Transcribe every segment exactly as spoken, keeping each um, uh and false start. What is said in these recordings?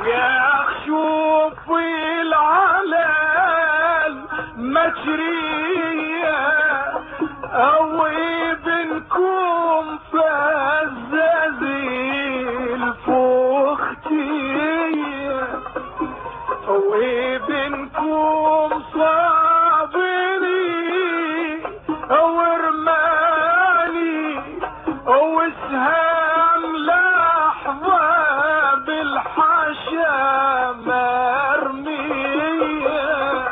يا شوف العلال مجرية او ابنكم فزازيل فوختية او ابنكم صابري او رماني او سهام لحظة بالحشا مرمية.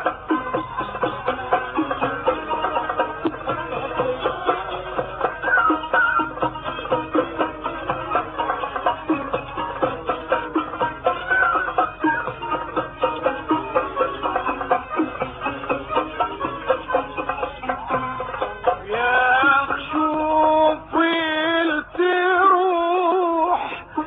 يا شوف التروح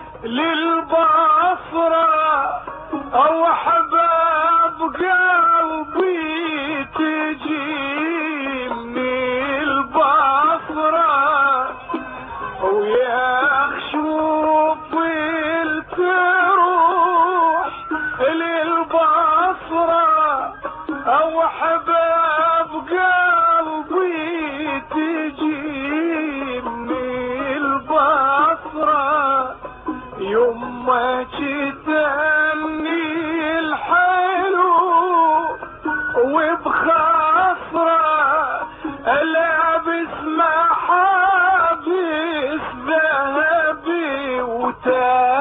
للبصرة او حباب قلبي تجي من البصرة ويا شوف التروح للبصرة او حباب قلبي تجي من البصرة يوم ما جتني الحلو وبخاصرة لابس محابس ذهبي وتاج